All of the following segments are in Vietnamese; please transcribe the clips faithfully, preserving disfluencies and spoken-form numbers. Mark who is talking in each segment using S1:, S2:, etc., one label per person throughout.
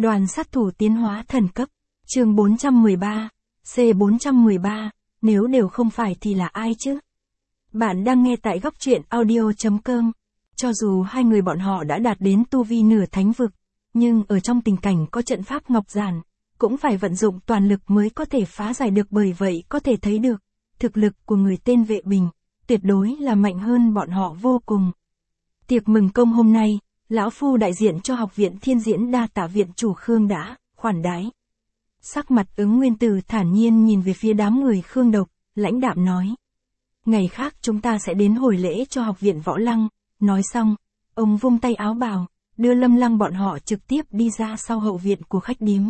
S1: Đoàn sát thủ tiến hóa thần cấp, chương bốn trăm mười ba, C bốn trăm mười ba, nếu đều không phải thì là ai chứ? Bạn đang nghe tại góc truyện audio chấm com. Cho dù hai người bọn họ đã đạt đến tu vi nửa thánh vực, nhưng ở trong tình cảnh có trận pháp ngọc giản, cũng phải vận dụng toàn lực mới có thể phá giải được, bởi vậy có thể thấy được, thực lực của người tên Vệ Bình, tuyệt đối là mạnh hơn bọn họ vô cùng. Tiệc mừng công hôm nay, lão phu đại diện cho học viện Thiên Diễn đa tạ viện chủ Khương đã khoản đãi. Sắc mặt Ứng Nguyên Tử thản nhiên nhìn về phía đám người Khương Độc, lãnh đạm nói. Ngày khác chúng ta sẽ đến hồi lễ cho học viện Võ Lăng. Nói xong, ông vung tay áo bào, đưa Lâm Lăng bọn họ trực tiếp đi ra sau hậu viện của khách điếm.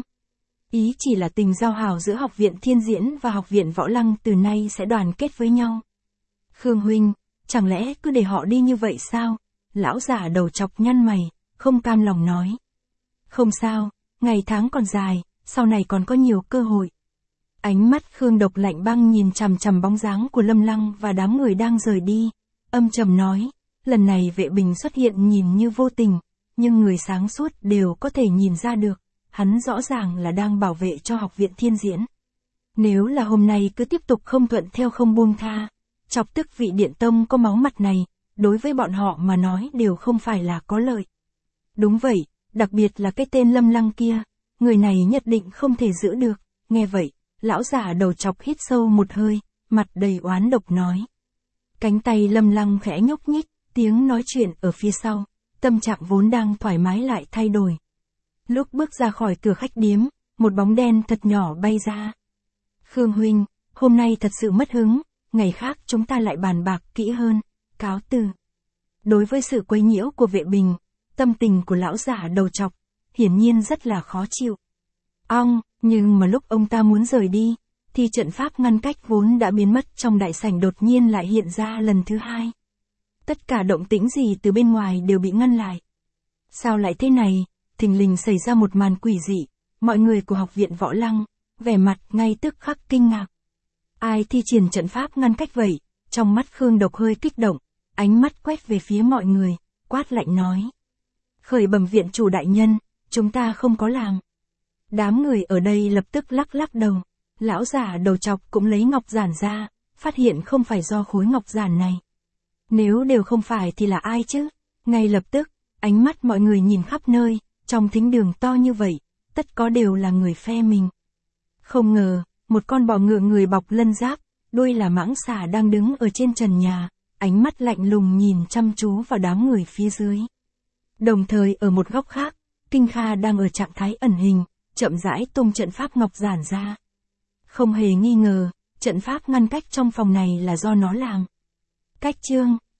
S1: Ý chỉ là tình giao hảo giữa học viện Thiên Diễn và học viện Võ Lăng từ nay sẽ đoàn kết với nhau. Khương huynh, chẳng lẽ cứ để họ đi như vậy sao? Lão giả đầu chọc nhăn mày, không cam lòng nói. Không sao, ngày tháng còn dài, sau này còn có nhiều cơ hội. Ánh mắt Khương Độc lạnh băng nhìn chằm chằm bóng dáng của Lâm Lăng và đám người đang rời đi, âm trầm nói, lần này Vệ Bình xuất hiện nhìn như vô tình, nhưng người sáng suốt đều có thể nhìn ra được, hắn rõ ràng là đang bảo vệ cho học viện Thiên Diễn. Nếu là hôm nay cứ tiếp tục không thuận theo không buông tha, chọc tức vị điện tông có máu mặt này, đối với bọn họ mà nói đều không phải là có lợi. Đúng vậy, đặc biệt là cái tên Lâm Lăng kia, người này nhất định không thể giữ được. Nghe vậy, lão giả đầu chọc hít sâu một hơi, mặt đầy oán độc nói. Cánh tay Lâm Lăng khẽ nhúc nhích, tiếng nói chuyện ở phía sau, tâm trạng vốn đang thoải mái lại thay đổi. Lúc bước ra khỏi cửa khách điếm, một bóng đen thật nhỏ bay ra. Khương huynh, hôm nay thật sự mất hứng, ngày khác chúng ta lại bàn bạc kỹ hơn. Cáo từ. Đối với sự quấy nhiễu của Vệ Bình, tâm tình của lão giả đầu chọc, hiển nhiên rất là khó chịu. Ong, nhưng mà lúc ông ta muốn rời đi, thì trận pháp ngăn cách vốn đã biến mất trong đại sảnh đột nhiên lại hiện ra lần thứ hai. Tất cả động tĩnh gì từ bên ngoài đều bị ngăn lại. Sao lại thế này? Thình lình xảy ra một màn quỷ dị, mọi người của học viện Võ Lăng, vẻ mặt ngay tức khắc kinh ngạc. Ai thi triển trận pháp ngăn cách vậy? Trong mắt Khương Độc hơi kích động, ánh mắt quét về phía mọi người, quát lạnh nói. Khởi bẩm viện chủ đại nhân, chúng ta không có làm. Đám người ở đây lập tức lắc lắc đầu, lão giả đầu chọc cũng lấy ngọc giản ra, phát hiện không phải do khối ngọc giản này. Nếu đều không phải thì là ai chứ? Ngay lập tức, ánh mắt mọi người nhìn khắp nơi, trong thính đường to như vậy, tất có đều là người phe mình. Không ngờ, một con bò ngựa người bọc lân giáp, đuôi là mãng xà đang đứng ở trên trần nhà, ánh mắt lạnh lùng nhìn chăm chú vào đám người phía dưới. Đồng thời ở một góc khác, Kinh Kha đang ở trạng thái ẩn hình, chậm rãi tung trận pháp ngọc giản ra. Không hề nghi ngờ, trận pháp ngăn cách trong phòng này là do nó làm. Cách chương